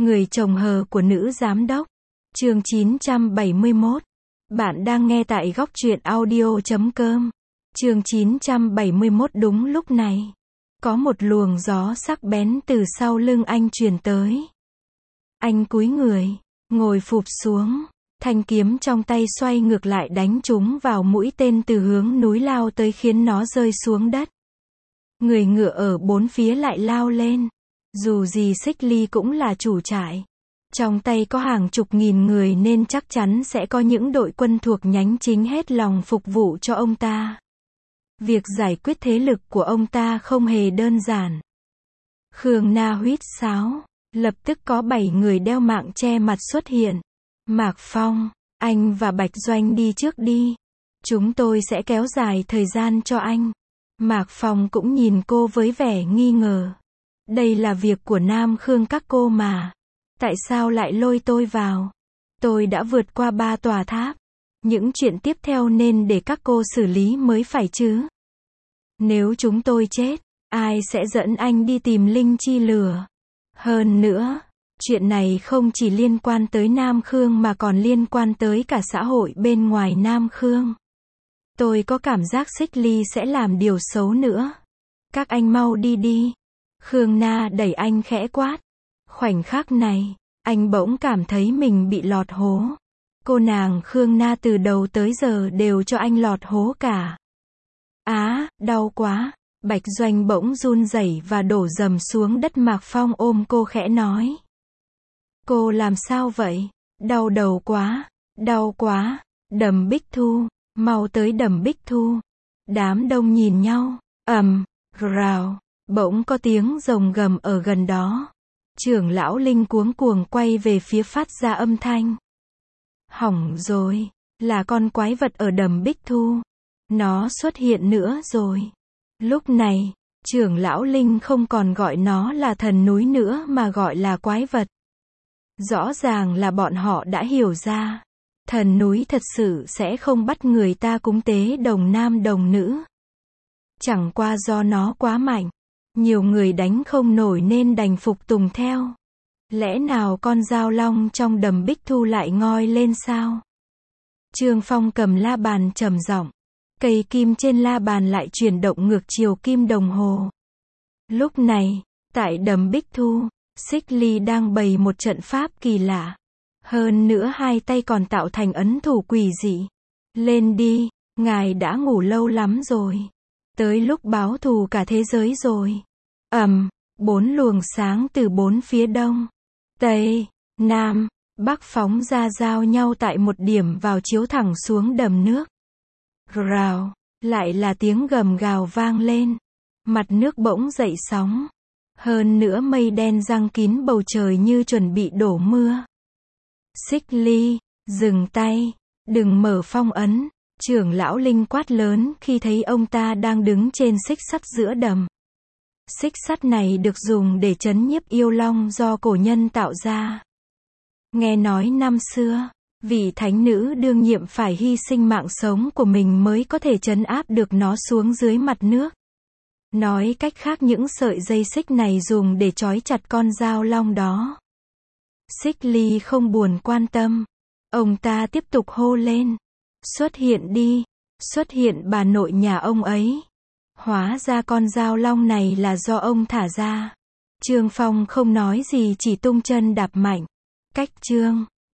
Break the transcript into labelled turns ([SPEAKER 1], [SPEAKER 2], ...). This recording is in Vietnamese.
[SPEAKER 1] Người chồng hờ của nữ giám đốc. Chương 971. Bạn đang nghe tại góc truyện audio.com. Chương 971. Đúng lúc này, có một luồng gió sắc bén từ sau lưng anh truyền tới. Anh cúi người, ngồi phụp xuống, thanh kiếm trong tay xoay ngược lại đánh trúng vào mũi tên từ hướng núi lao tới khiến nó rơi xuống đất. Người ngựa ở bốn phía lại lao lên. Dù gì Xích Ly cũng là chủ trại. Trong tay có hàng chục nghìn người nên chắc chắn sẽ có những đội quân thuộc nhánh chính hết lòng phục vụ cho ông ta. Việc giải quyết thế lực của ông ta không hề đơn giản. Khương Na huýt sáo, lập tức có 7 người đeo mạng che mặt xuất hiện. Mạc Phong, anh và Bạch Doanh đi trước đi. Chúng tôi sẽ kéo dài thời gian cho anh. Mạc Phong cũng nhìn cô với vẻ nghi ngờ. Đây là việc của Nam Khương các cô mà. Tại sao lại lôi tôi vào? Tôi đã vượt qua 3 tòa tháp. Những chuyện tiếp theo nên để các cô xử lý mới phải chứ. Nếu chúng tôi chết, ai sẽ dẫn anh đi tìm Linh Chi Lửa? Hơn nữa, chuyện này không chỉ liên quan tới Nam Khương mà còn liên quan tới cả xã hội bên ngoài Nam Khương. Tôi có cảm giác Xích Ly sẽ làm điều xấu nữa. Các anh mau đi đi. Khương Na đẩy anh khẽ quát. Khoảnh khắc này, anh bỗng cảm thấy mình bị lọt hố. Cô nàng Khương Na từ đầu tới giờ đều cho anh lọt hố cả. Đau quá. Bạch Doanh bỗng run rẩy và đổ dầm xuống đất. Mạc Phong ôm cô khẽ nói. Cô làm sao vậy? Đau đầu quá. Đau quá. Đầm Bích Thu. Mau tới Đầm Bích Thu. Đám đông nhìn nhau. Rào. Bỗng có tiếng rồng gầm ở gần đó. Trưởng lão Linh cuống cuồng quay về phía phát ra âm thanh. Hỏng rồi. Là con quái vật ở Đầm Bích Thu. Nó xuất hiện nữa rồi. Lúc này, trưởng lão Linh không còn gọi nó là thần núi nữa mà gọi là quái vật. Rõ ràng là bọn họ đã hiểu ra. Thần núi thật sự sẽ không bắt người ta cúng tế đồng nam đồng nữ. Chẳng qua do nó quá mạnh. Nhiều người đánh không nổi nên đành phục tùng theo. Lẽ nào con dao long trong Đầm Bích Thu lại ngoi lên sao? Trương Phong cầm la bàn trầm giọng. Cây kim trên la bàn lại chuyển động ngược chiều kim đồng hồ. Lúc này, tại Đầm Bích Thu, Xích Ly đang bày một trận pháp kỳ lạ. Hơn nữa hai tay còn tạo thành ấn thủ quỷ dị. Lên đi, ngài đã ngủ lâu lắm rồi. Tới lúc báo thù cả thế giới rồi. 4 luồng sáng từ 4 phía đông, tây, nam, bắc phóng ra giao nhau tại một điểm vào chiếu thẳng xuống đầm nước. Rào, lại là tiếng gầm gào vang lên. Mặt nước bỗng dậy sóng. Hơn nữa mây đen giăng kín bầu trời như chuẩn bị đổ mưa. Xích Ly, dừng tay, đừng mở phong ấn. Trưởng lão Linh quát lớn khi thấy ông ta đang đứng trên xích sắt giữa đầm. Xích sắt này được dùng để trấn nhiếp yêu long do cổ nhân tạo ra. Nghe nói năm xưa, vị thánh nữ đương nhiệm phải hy sinh mạng sống của mình mới có thể trấn áp được nó xuống dưới mặt nước. Nói cách khác những sợi dây xích này dùng để trói chặt con dao long đó. Xích Ly không buồn quan tâm. Ông ta tiếp tục hô lên. Xuất hiện đi. Xuất hiện bà nội nhà ông ấy. Hóa ra con dao long này là do ông thả ra. Trương Phong không nói gì chỉ tung chân đạp mạnh. Cách chương